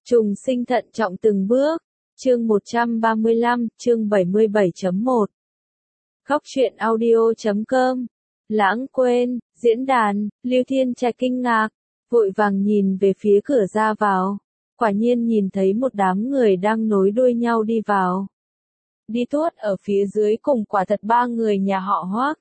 Trùng sinh thận trọng từng bước. Chương 135, chương 77.1. Khóc chuyện audio.com. Lãng quên, diễn đàn, Lưu Thiên Trạch kinh ngạc, vội vàng nhìn về phía cửa ra vào. Quả nhiên nhìn thấy một đám người đang nối đuôi nhau đi vào. Đi tuốt ở phía dưới cùng quả thật ba người nhà họ Hoắc.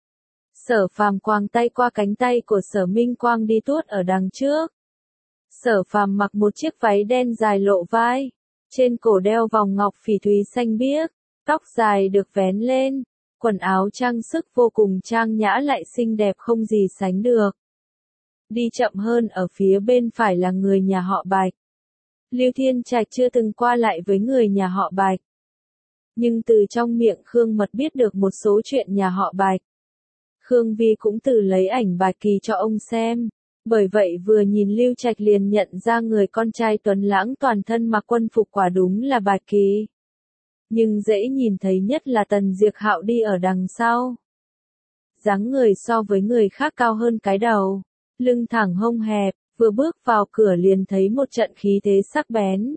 Sở Phàm quàng tay qua cánh tay của Sở Minh Quang đi tuốt ở đằng trước. Sở Phàm mặc một chiếc váy đen dài lộ vai, trên cổ đeo vòng ngọc phỉ thúy xanh biếc, tóc dài được vén lên, quần áo trang sức vô cùng trang nhã lại xinh đẹp không gì sánh được. Đi chậm hơn ở phía bên phải là người nhà họ Bạch. Lưu Thiên Trạch chưa từng qua lại với người nhà họ Bạch, nhưng từ trong miệng Khương Mật biết được một số chuyện nhà họ Bạch. Khương Vi cũng từ lấy ảnh Bạch Kỳ cho ông xem, bởi vậy vừa nhìn Lưu Trạch liền nhận ra người con trai tuấn lãng toàn thân mặc quân phục quả đúng là Bạch Kỳ. Nhưng dễ nhìn thấy nhất là Tần Diệp Hạo đi ở đằng sau. Dáng người so với người khác cao hơn cái đầu, lưng thẳng hông hẹp, vừa bước vào cửa liền thấy một trận khí thế sắc bén.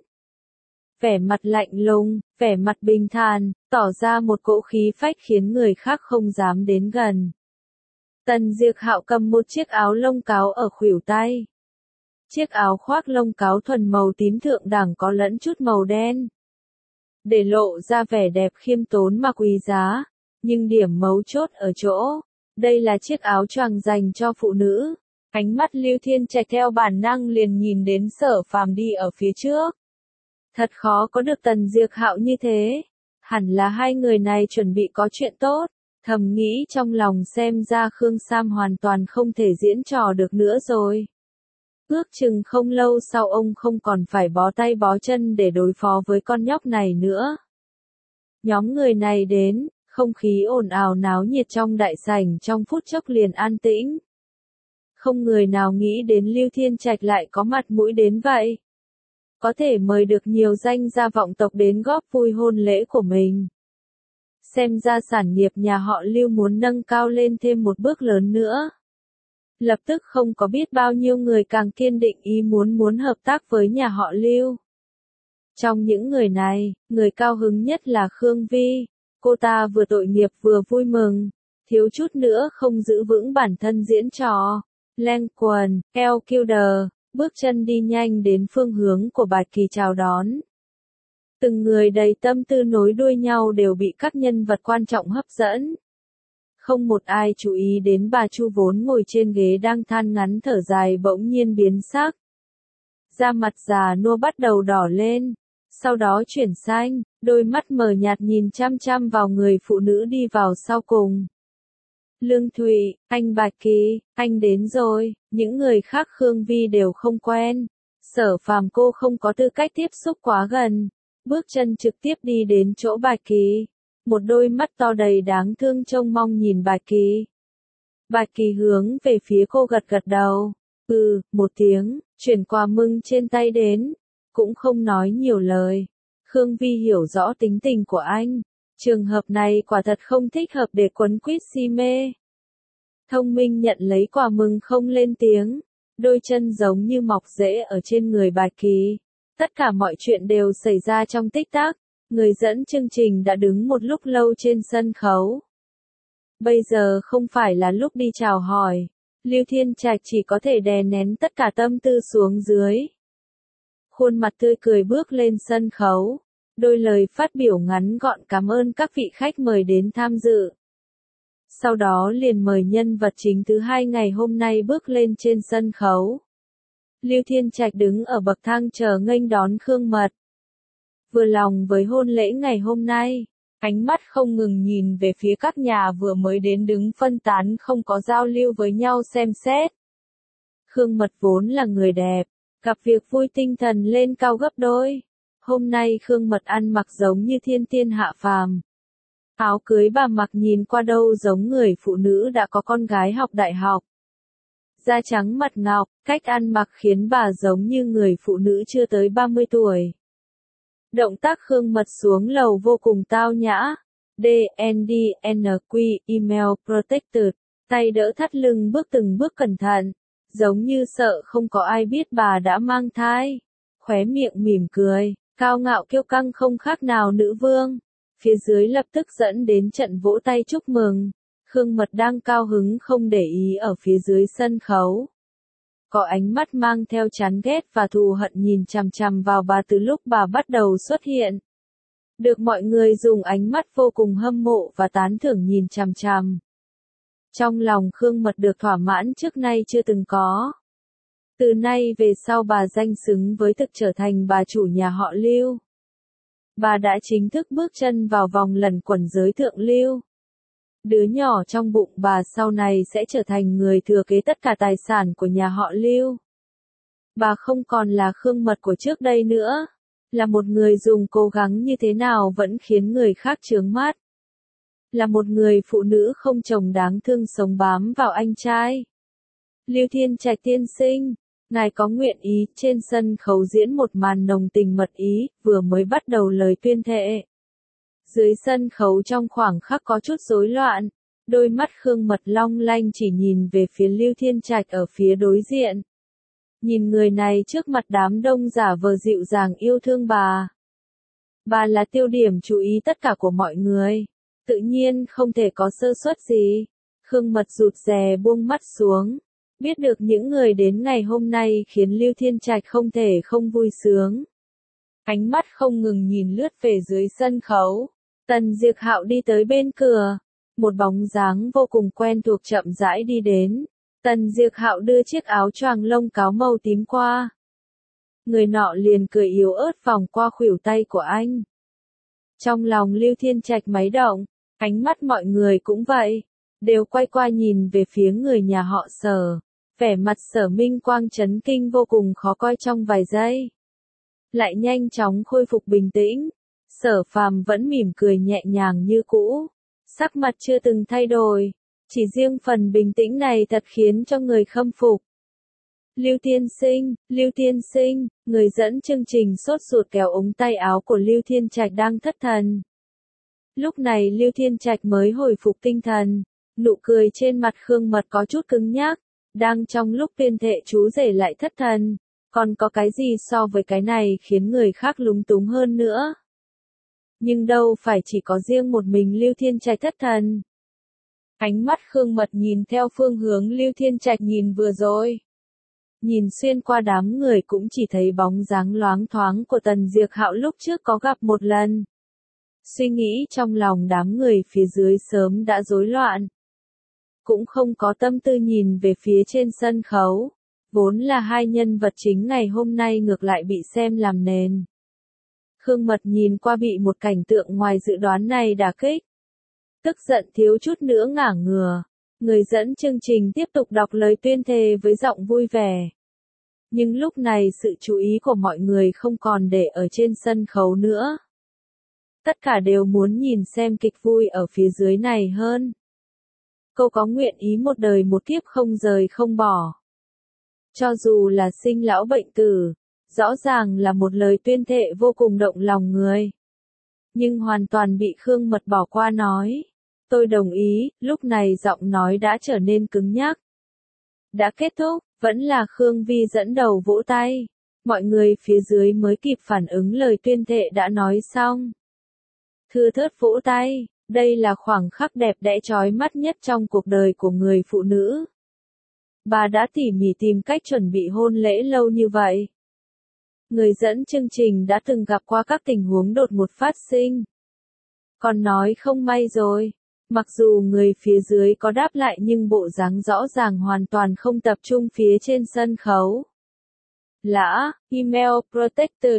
Vẻ mặt lạnh lùng, vẻ mặt bình thản, tỏ ra một cỗ khí phách khiến người khác không dám đến gần. Tần Diệp Hạo cầm một chiếc áo lông cáo ở khuỷu tay. Chiếc áo khoác lông cáo thuần màu tím thượng đẳng có lẫn chút màu đen, để lộ ra vẻ đẹp khiêm tốn mà quý giá, nhưng điểm mấu chốt ở chỗ, đây là chiếc áo choàng dành cho phụ nữ. Ánh mắt Lưu Thiên Trạch theo bản năng liền nhìn đến Sở Phàm đi ở phía trước. Thật khó có được Tần Diệp Hạo như thế, hẳn là hai người này chuẩn bị có chuyện tốt. Thầm nghĩ trong lòng xem ra Khương Sam hoàn toàn không thể diễn trò được nữa rồi. Ước chừng không lâu sau ông không còn phải bó tay bó chân để đối phó với con nhóc này nữa. Nhóm người này đến, không khí ồn ào náo nhiệt trong đại sảnh trong phút chốc liền an tĩnh. Không người nào nghĩ đến Lưu Thiên Trạch lại có mặt mũi đến vậy. Có thể mời được nhiều danh gia vọng tộc đến góp vui hôn lễ của mình. Xem ra sản nghiệp nhà họ Lưu muốn nâng cao lên thêm một bước lớn nữa. Lập tức không có biết bao nhiêu người càng kiên định ý muốn hợp tác với nhà họ Lưu. Trong những người này, người cao hứng nhất là Khương Vi. Cô ta vừa tội nghiệp vừa vui mừng, thiếu chút nữa không giữ vững bản thân diễn trò. Len quần, eo kiêu đờ, bước chân đi nhanh đến phương hướng của Bạch Kỳ chào đón. Từng người đầy tâm tư nối đuôi nhau đều bị các nhân vật quan trọng hấp dẫn. Không một ai chú ý đến bà Chu vốn ngồi trên ghế đang than ngắn thở dài bỗng nhiên biến sắc. Da mặt già nua bắt đầu đỏ lên, sau đó chuyển xanh, đôi mắt mờ nhạt nhìn chăm chăm vào người phụ nữ đi vào sau cùng. Lương Thụy, anh Bạch Kỳ, anh đến rồi. Những người khác Khương Vi đều không quen. Sở Phàm cô không có tư cách tiếp xúc quá gần. Bước chân trực tiếp đi đến chỗ Bạch Kỳ. Một đôi mắt to đầy đáng thương trông mong nhìn Bạch Kỳ. Bạch Kỳ hướng về phía cô gật gật đầu. Một tiếng, chuyển quà mừng trên tay đến. Cũng không nói nhiều lời. Khương Vi hiểu rõ tính tình của anh. Trường hợp này quả thật không thích hợp để quấn quýt si mê. Thông minh nhận lấy quà mừng không lên tiếng. Đôi chân giống như mọc rễ ở trên người Bạch Kỳ. Tất cả mọi chuyện đều xảy ra trong tích tắc. Người dẫn chương trình đã đứng một lúc lâu trên sân khấu. Bây giờ không phải là lúc đi chào hỏi. Lưu Thiên Trạch chỉ có thể đè nén tất cả tâm tư xuống dưới. Khuôn mặt tươi cười bước lên sân khấu. Đôi lời phát biểu ngắn gọn cảm ơn các vị khách mời đến tham dự. Sau đó liền mời nhân vật chính thứ hai ngày hôm nay bước lên trên sân khấu. Lưu Thiên Trạch đứng ở bậc thang chờ nghênh đón Khương Mật. Vừa lòng với hôn lễ ngày hôm nay, ánh mắt không ngừng nhìn về phía các nhà vừa mới đến đứng phân tán không có giao lưu với nhau xem xét. Khương Mật vốn là người đẹp, gặp việc vui tinh thần lên cao gấp đôi. Hôm nay Khương Mật ăn mặc giống như thiên tiên hạ phàm. Áo cưới bà mặc nhìn qua đâu giống người phụ nữ đã có con gái học đại học. Da trắng mặt ngọc, cách ăn mặc khiến bà giống như người phụ nữ chưa tới 30 tuổi. Động tác Khương Mật xuống lầu vô cùng tao nhã. DNDNQ Email Protected, tay đỡ thắt lưng bước từng bước cẩn thận, giống như sợ không có ai biết bà đã mang thai. khóe miệng mỉm cười, cao ngạo kiêu căng không khác nào nữ vương. Phía dưới lập tức dẫn đến trận vỗ tay chúc mừng. Khương Mật đang cao hứng không để ý ở phía dưới sân khấu. Có ánh mắt mang theo chán ghét và thù hận nhìn chằm chằm vào bà từ lúc bà bắt đầu xuất hiện. Được mọi người dùng ánh mắt vô cùng hâm mộ và tán thưởng nhìn chằm chằm. Trong lòng Khương Mật được thỏa mãn trước nay chưa từng có. Từ nay về sau bà danh xứng với thực trở thành bà chủ nhà họ Lưu. Bà đã chính thức bước chân vào vòng lẩn quẩn giới thượng lưu. Đứa nhỏ trong bụng bà sau này sẽ trở thành người thừa kế tất cả tài sản của nhà họ Lưu. Bà không còn là Khương Mật của trước đây nữa. Là một người dùng cố gắng như thế nào vẫn khiến người khác chướng mắt. Là một người phụ nữ không chồng đáng thương sống bám vào anh trai. Lưu Thiên Trạch tiên sinh, ngài có nguyện ý trên sân khấu diễn một màn nồng tình mật ý, vừa mới bắt đầu lời tuyên thệ. Dưới sân khấu trong khoảng khắc có chút rối loạn, đôi mắt Khương Mật long lanh chỉ nhìn về phía Lưu Thiên Trạch ở phía đối diện. Nhìn người này trước mặt đám đông giả vờ dịu dàng yêu thương bà. Bà là tiêu điểm chú ý tất cả của mọi người, tự nhiên không thể có sơ suất gì. Khương Mật rụt rè buông mắt xuống, biết được những người đến ngày hôm nay khiến Lưu Thiên Trạch không thể không vui sướng. Ánh mắt không ngừng nhìn lướt về dưới sân khấu. Tần Diệp Hạo đi tới bên cửa, một bóng dáng vô cùng quen thuộc chậm rãi đi đến. Tần Diệp Hạo đưa chiếc áo choàng lông cáo màu tím qua. Người nọ liền cười yếu ớt vòng qua khuỷu tay của anh. Trong lòng Lưu Thiên Trạch máy động, ánh mắt mọi người cũng vậy, đều quay qua nhìn về phía người nhà họ Sở. Vẻ mặt Sở Minh Quang chấn kinh vô cùng khó coi trong vài giây. Lại nhanh chóng khôi phục bình tĩnh. Sở Phàm vẫn mỉm cười nhẹ nhàng như cũ, sắc mặt chưa từng thay đổi, chỉ riêng phần bình tĩnh này thật khiến cho người khâm phục. Lưu Tiên Sinh, người dẫn chương trình sốt ruột kéo ống tay áo của Lưu Thiên Trạch đang thất thần. Lúc này Lưu Thiên Trạch mới hồi phục tinh thần, nụ cười trên mặt Khương Mật có chút cứng nhắc, đang trong lúc tuyên thệ chú rể lại thất thần, còn có cái gì so với cái này khiến người khác lúng túng hơn nữa. Nhưng đâu phải chỉ có riêng một mình Lưu Thiên Trạch thất thần. Ánh mắt Khương Mật nhìn theo phương hướng Lưu Thiên Trạch nhìn vừa rồi. Nhìn xuyên qua đám người cũng chỉ thấy bóng dáng loáng thoáng của Tần Diệp Hạo lúc trước có gặp một lần. Suy nghĩ trong lòng đám người phía dưới sớm đã rối loạn. Cũng không có tâm tư nhìn về phía trên sân khấu. Vốn là hai nhân vật chính ngày hôm nay ngược lại bị xem làm nền. Khương Mật nhìn qua bị một cảnh tượng ngoài dự đoán này đả kích. Tức giận thiếu chút nữa ngả ngửa. Người dẫn chương trình tiếp tục đọc lời tuyên thệ với giọng vui vẻ. Nhưng lúc này sự chú ý của mọi người không còn để ở trên sân khấu nữa. Tất cả đều muốn nhìn xem kịch vui ở phía dưới này hơn. Cô có nguyện ý một đời một kiếp không rời không bỏ. Cho dù là sinh lão bệnh tử, rõ ràng là một lời tuyên thệ vô cùng động lòng người. Nhưng hoàn toàn bị Khương Mật bỏ qua nói. Tôi đồng ý, lúc này giọng nói đã trở nên cứng nhắc. Đã kết thúc, vẫn là Khương Vi dẫn đầu vỗ tay. Mọi người phía dưới mới kịp phản ứng lời tuyên thệ đã nói xong. Thưa thớt vỗ tay, đây là khoảng khắc đẹp đẽ chói mắt nhất trong cuộc đời của người phụ nữ. Bà đã tỉ mỉ tìm cách chuẩn bị hôn lễ lâu như vậy. Người dẫn chương trình đã từng gặp qua các tình huống đột ngột phát sinh. Còn nói không may rồi. Mặc dù người phía dưới có đáp lại nhưng bộ dáng rõ ràng hoàn toàn không tập trung phía trên sân khấu. Lã, email protected,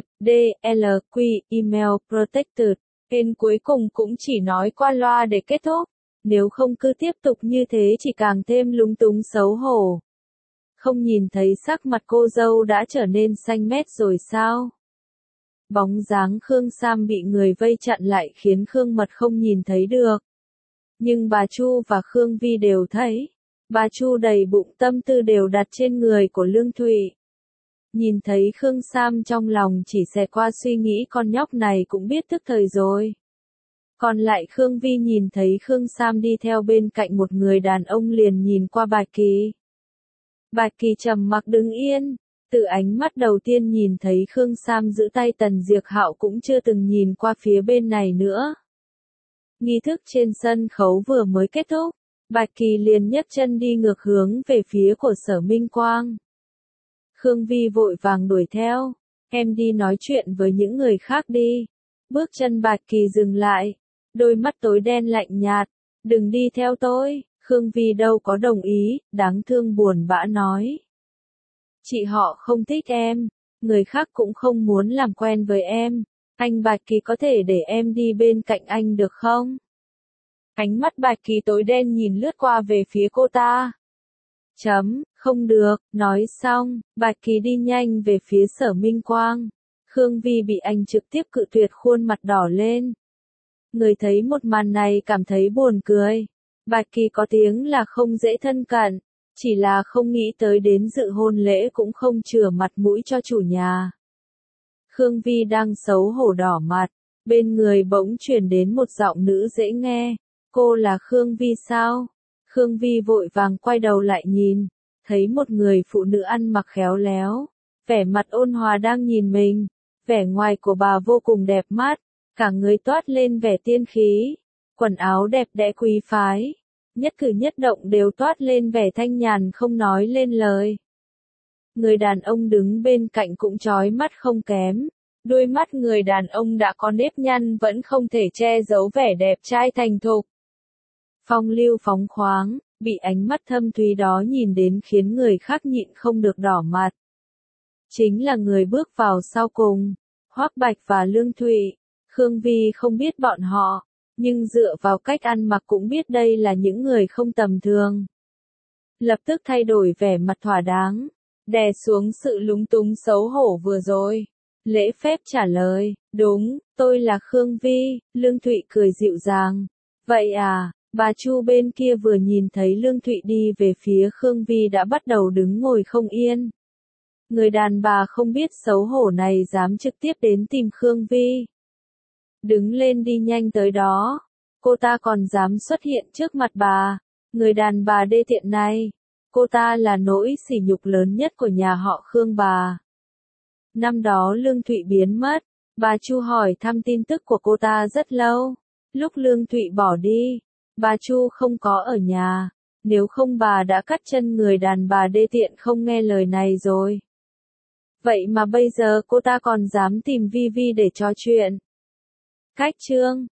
DLQ, email protected. Bên cuối cùng cũng chỉ nói qua loa để kết thúc. Nếu không cứ tiếp tục như thế chỉ càng thêm lúng túng xấu hổ. Không nhìn thấy sắc mặt cô dâu đã trở nên xanh mét rồi sao? Bóng dáng Khương Sam bị người vây chặn lại khiến Khương Mật không nhìn thấy được. Nhưng bà Chu và Khương Vi đều thấy. Bà Chu đầy bụng tâm tư đều đặt trên người của Lương Thụy. Nhìn thấy Khương Sam trong lòng chỉ xẹt qua suy nghĩ con nhóc này cũng biết thức thời rồi. Còn lại Khương Vi nhìn thấy Khương Sam đi theo bên cạnh một người đàn ông liền nhìn qua Bạch Kỳ. Bạch Kỳ trầm mặc đứng yên. Từ ánh mắt đầu tiên nhìn thấy Khương Sam giữ tay Tần Diệc Hạo cũng chưa từng nhìn qua phía bên này nữa. Nghi thức trên sân khấu vừa mới kết thúc, Bạch Kỳ liền nhấc chân đi ngược hướng về phía của Sở Minh Quang. Khương Vi vội vàng đuổi theo, em đi nói chuyện với những người khác đi. Bước chân Bạch Kỳ dừng lại, đôi mắt tối đen lạnh nhạt, đừng đi theo tôi. Khương Vi đâu có đồng ý, đáng thương buồn bã nói. Chị họ không thích em, người khác cũng không muốn làm quen với em, anh Bạch Kỳ có thể để em đi bên cạnh anh được không? Ánh mắt Bạch Kỳ tối đen nhìn lướt qua về phía cô ta. Không được, nói xong, Bạch Kỳ đi nhanh về phía Sở Minh Quang. Khương Vi bị anh trực tiếp cự tuyệt khuôn mặt đỏ lên. Người thấy một màn này cảm thấy buồn cười. Bạch Kỳ có tiếng là không dễ thân cận, chỉ là không nghĩ tới đến dự hôn lễ cũng không chừa mặt mũi cho chủ nhà. Khương Vi đang xấu hổ đỏ mặt, bên người bỗng truyền đến một giọng nữ dễ nghe. Cô là Khương Vi sao? Khương Vi vội vàng quay đầu lại nhìn, thấy một người phụ nữ ăn mặc khéo léo, vẻ mặt ôn hòa đang nhìn mình, vẻ ngoài của bà vô cùng đẹp mắt, cả người toát lên vẻ tiên khí, quần áo đẹp đẽ quý phái, nhất cử nhất động đều toát lên vẻ thanh nhàn không nói lên lời. Người đàn ông đứng bên cạnh cũng chói mắt không kém, đôi mắt người đàn ông đã có nếp nhăn vẫn không thể che giấu vẻ đẹp trai thành thục. Phong lưu phóng khoáng, bị ánh mắt thâm thúy đó nhìn đến khiến người khác nhịn không được đỏ mặt. Chính là người bước vào sau cùng, Hoắc Bạch và Lương Thụy. Khương Vi không biết bọn họ, nhưng dựa vào cách ăn mặc cũng biết đây là những người không tầm thường. Lập tức thay đổi vẻ mặt thỏa đáng, đè xuống sự lúng túng xấu hổ vừa rồi. Lễ phép trả lời, đúng, tôi là Khương Vi. Lương Thụy cười dịu dàng. Vậy à? Bà Chu bên kia vừa nhìn thấy Lương Thụy đi về phía Khương Vi đã bắt đầu đứng ngồi không yên. Người đàn bà không biết xấu hổ này dám trực tiếp đến tìm Khương Vi. Đứng lên đi nhanh tới đó. Cô ta còn dám xuất hiện trước mặt bà. Người đàn bà đê tiện này. Cô ta là nỗi sỉ nhục lớn nhất của nhà họ Khương bà. Năm đó Lương Thụy biến mất. Bà Chu hỏi thăm tin tức của cô ta rất lâu. Lúc Lương Thụy bỏ đi, bà Chu không có ở nhà, nếu không bà đã cắt chân người đàn bà đê tiện không nghe lời này rồi. Vậy mà bây giờ cô ta còn dám tìm Vi Vi để trò chuyện. Cách chương